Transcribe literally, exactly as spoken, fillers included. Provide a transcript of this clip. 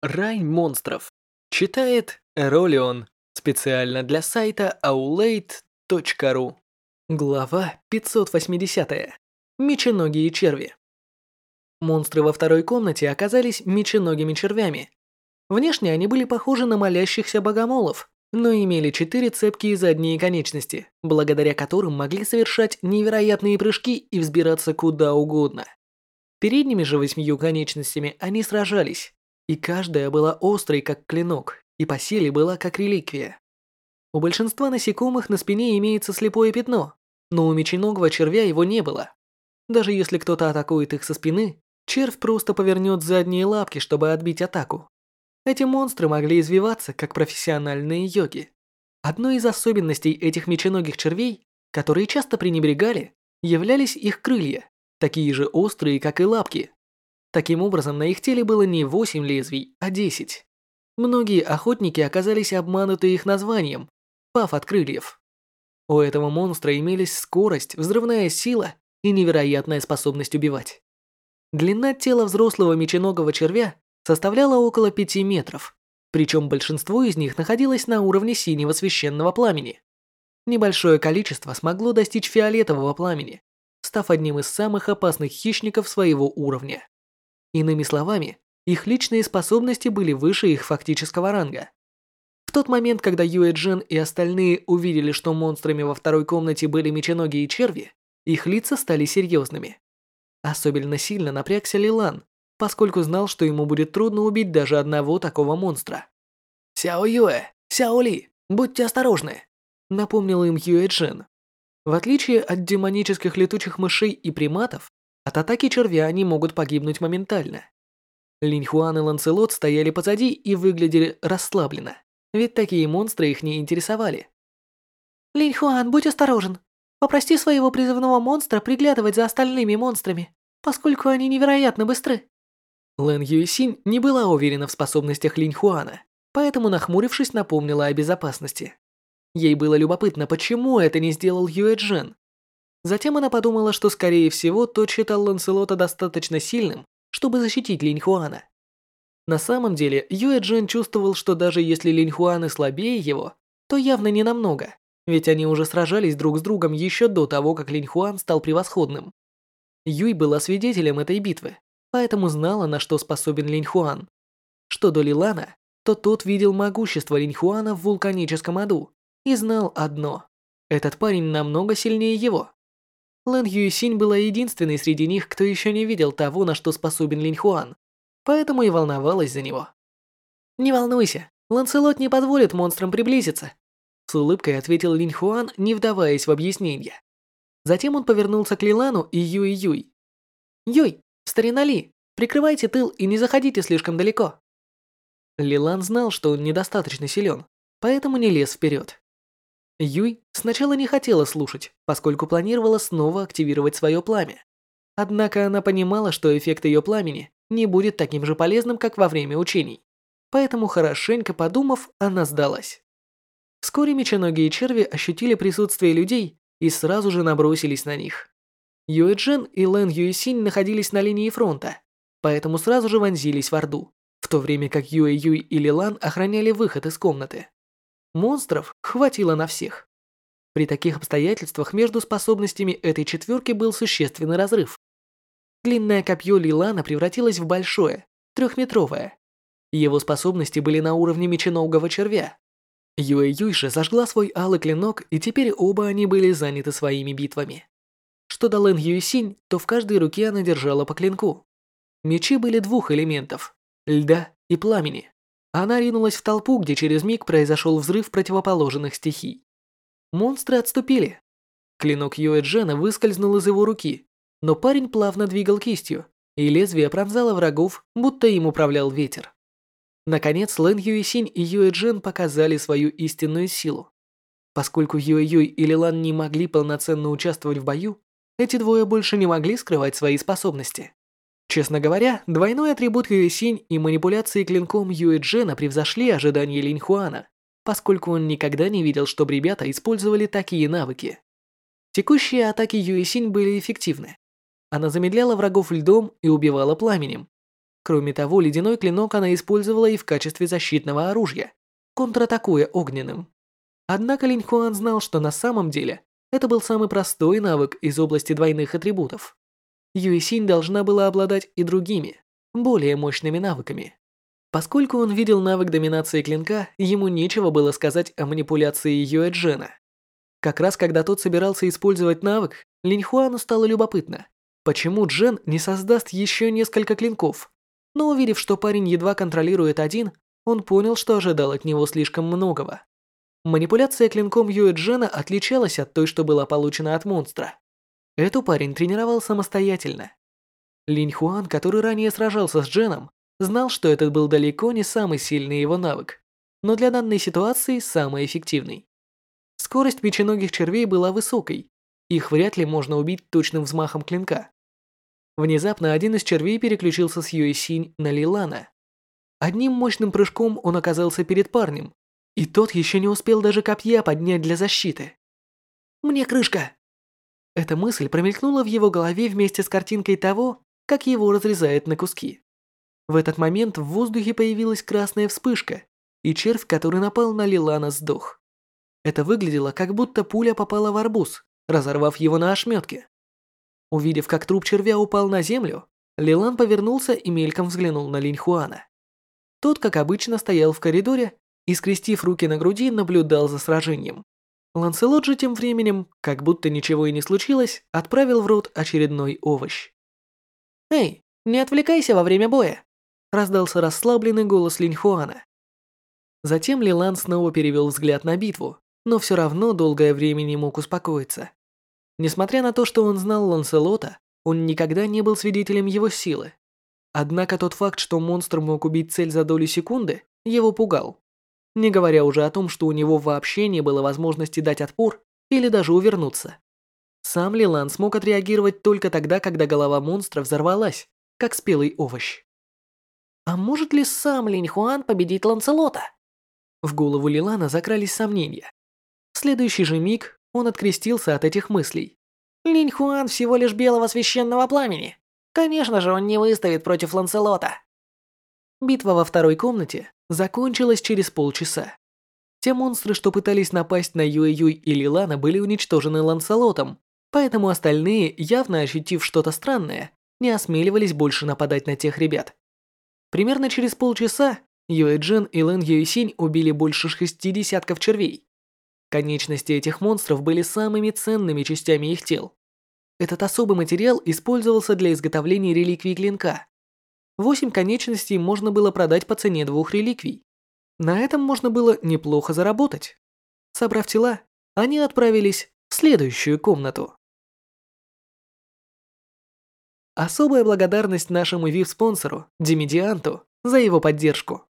Рай монстров. Читает Эролион. Специально для сайта аулейт точка ру. Глава пятьсот восемьдесят. Меченогие черви. Монстры во второй комнате оказались меченогими червями. Внешне они были похожи на молящихся богомолов, но имели четыре цепкие задние конечности, благодаря которым могли совершать невероятные прыжки и взбираться куда угодно. Передними же восьмью конечностями они сражались, и каждая была острой, как клинок, и по силе была как реликвия. У большинства насекомых на спине имеется слепое пятно, но у меченогого червя его не было. Даже если кто-то атакует их со спины, червь просто повернет задние лапки, чтобы отбить атаку. Эти монстры могли извиваться, как профессиональные йоги. Одной из особенностей этих меченогих червей, которые часто пренебрегали, являлись их крылья, такие же острые, как и лапки. Таким образом, на их теле было не восемь лезвий, а десять. Многие охотники оказались обмануты их названием «паф от крыльев». У этого монстра имелись скорость, взрывная сила и невероятная способность убивать. Длина тела взрослого меченогого червя составляла около пяти метров, причем большинство из них находилось на уровне синего священного пламени. Небольшое количество смогло достичь фиолетового пламени, став одним из самых опасных хищников своего уровня. Иными словами, их личные способности были выше их фактического ранга. В тот момент, когда Юэ Джен и остальные увидели, что монстрами во второй комнате были меченогие черви, их лица стали серьезными. Особенно сильно напрягся Лилан, поскольку знал, что ему будет трудно убить даже одного такого монстра. «Сяо Юэ, Сяо Ли, будьте осторожны», — напомнил им Юэ Джен. В отличие от демонических летучих мышей и приматов, от атаки червя они могут погибнуть моментально. Линь Хуан и Ланселот стояли позади и выглядели расслабленно, ведь такие монстры их не интересовали. «Линь Хуан, будь осторожен. Попроси своего призывного монстра приглядывать за остальными монстрами, поскольку они невероятно быстры». Лэн Юэсинь не была уверена в способностях Линь Хуана, поэтому, нахмурившись, напомнила о безопасности. Ей было любопытно, почему это не сделал Юэ Джен. Затем она подумала, что, скорее всего, тот считал Ланселота достаточно сильным, чтобы защитить Линь Хуана. На самом деле, Юэ Джен чувствовал, что даже если Линь Хуан и слабее его, то явно не намного, ведь они уже сражались друг с другом еще до того, как Линь Хуан стал превосходным. Юй была свидетелем этой битвы, поэтому знала, на что способен Линь Хуан. Что до Лилана, то тот видел могущество Линь Хуана в вулканическом аду и знал одно – этот парень намного сильнее его. Лэн Юйсинь была единственной среди них, кто еще не видел того, на что способен Линь Хуан, поэтому и волновалась за него. «Не волнуйся, Ланселот не позволит монстрам приблизиться», — с улыбкой ответил Линь Хуан, не вдаваясь в объяснения. Затем он повернулся к Лилану и Юй-Юй. «Юй, старина Ли, прикрывайте тыл и не заходите слишком далеко». Лилан знал, что он недостаточно силен, поэтому не лез вперед. Юй сначала не хотела слушать, поскольку планировала снова активировать свое пламя. Однако она понимала, что эффект ее пламени не будет таким же полезным, как во время учений. Поэтому, хорошенько подумав, она сдалась. Вскоре меченогие черви ощутили присутствие людей и сразу же набросились на них. Юэ Джен и Лэн Юэсинь находились на линии фронта, поэтому сразу же вонзились в Орду, в то время как Юэ Юй и Лилан охраняли выход из комнаты. Монстров хватило на всех. При таких обстоятельствах между способностями этой четверки был существенный разрыв. Длинное копье Лилана превратилось в большое, трехметровое. Его способности были на уровне меченогого червя. Юэ Юй же зажгла свой алый клинок, и теперь оба они были заняты своими битвами. Что до Лэн Юэсинь, то в каждой руке она держала по клинку. Мечи были двух элементов – льда и пламени. Она ринулась в толпу, где через миг произошел взрыв противоположных стихий. Монстры отступили. Клинок Юэ Джена выскользнул из его руки, но парень плавно двигал кистью, и лезвие пронзало врагов, будто им управлял ветер. Наконец, Лэн Юэсинь и Юэ Джен показали свою истинную силу. Поскольку Юэ Юй и Лилан не могли полноценно участвовать в бою, эти двое больше не могли скрывать свои способности. Честно говоря, двойной атрибут Юэсинь и манипуляции клинком Юэ Джена превзошли ожидания Линь Хуана, поскольку он никогда не видел, чтобы ребята использовали такие навыки. Текущие атаки Юэсинь были эффективны. Она замедляла врагов льдом и убивала пламенем. Кроме того, ледяной клинок она использовала и в качестве защитного оружия, контратакуя огненным. Однако Линь Хуан знал, что на самом деле это был самый простой навык из области двойных атрибутов. Юй Синь должна была обладать и другими, более мощными навыками. Поскольку он видел навык доминации клинка, ему нечего было сказать о манипуляции Юэ Джена. Как раз когда тот собирался использовать навык, Линь Хуану стало любопытно, почему Джен не создаст еще несколько клинков. Но увидев, что парень едва контролирует один, он понял, что ожидал от него слишком многого. Манипуляция клинком Юэ Джена отличалась от той, что была получена от монстра. Эту парень тренировал самостоятельно. Линь Хуан, который ранее сражался с Дженом, знал, что этот был далеко не самый сильный его навык, но для данной ситуации самый эффективный. Скорость печеногих червей была высокой, их вряд ли можно убить точным взмахом клинка. Внезапно один из червей переключился с Юэ Синь на Лилана. Одним мощным прыжком он оказался перед парнем, и тот еще не успел даже копья поднять для защиты. «Мне крышка!» Эта мысль промелькнула в его голове вместе с картинкой того, как его разрезает на куски. В этот момент в воздухе появилась красная вспышка, и червь, который напал на Лилана, сдох. Это выглядело, как будто пуля попала в арбуз, разорвав его на ошметки. Увидев, как труп червя упал на землю, Лилан повернулся и мельком взглянул на Линь Хуана. Тот, как обычно, стоял в коридоре и, скрестив руки на груди, наблюдал за сражением. Ланселот же тем временем, как будто ничего и не случилось, отправил в рот очередной овощ. «Эй, не отвлекайся во время боя!» – раздался расслабленный голос Линь Хуана. Затем Лилан снова перевел взгляд на битву, но все равно долгое время не мог успокоиться. Несмотря на то, что он знал Ланселота, он никогда не был свидетелем его силы. Однако тот факт, что монстр мог убить цель за долю секунды, его пугал. Не говоря уже о том, что у него вообще не было возможности дать отпор или даже увернуться. Сам Лилан смог отреагировать только тогда, когда голова монстра взорвалась, как спелый овощ. А может ли сам Линь Хуан победить Ланселота? В голову Лилана закрались сомнения. В следующий же миг он открестился от этих мыслей. Линь Хуан всего лишь белого священного пламени. Конечно же, он не выставит против Ланселота. Битва во второй комнате закончилась через полчаса. Те монстры, что пытались напасть на Юэ-Юй и Лилана, были уничтожены Ланселотом, поэтому остальные, явно ощутив что-то странное, не осмеливались больше нападать на тех ребят. Примерно через полчаса Юэ Джен и Лэн Юэсинь убили больше шести десятков червей. Конечности этих монстров были самыми ценными частями их тел. Этот особый материал использовался для изготовления реликвий клинка. Восемь конечностей можно было продать по цене двух реликвий. На этом можно было неплохо заработать. Собрав тела, они отправились в следующую комнату. Особая благодарность нашему ви ай пи-спонсору Димедианту за его поддержку.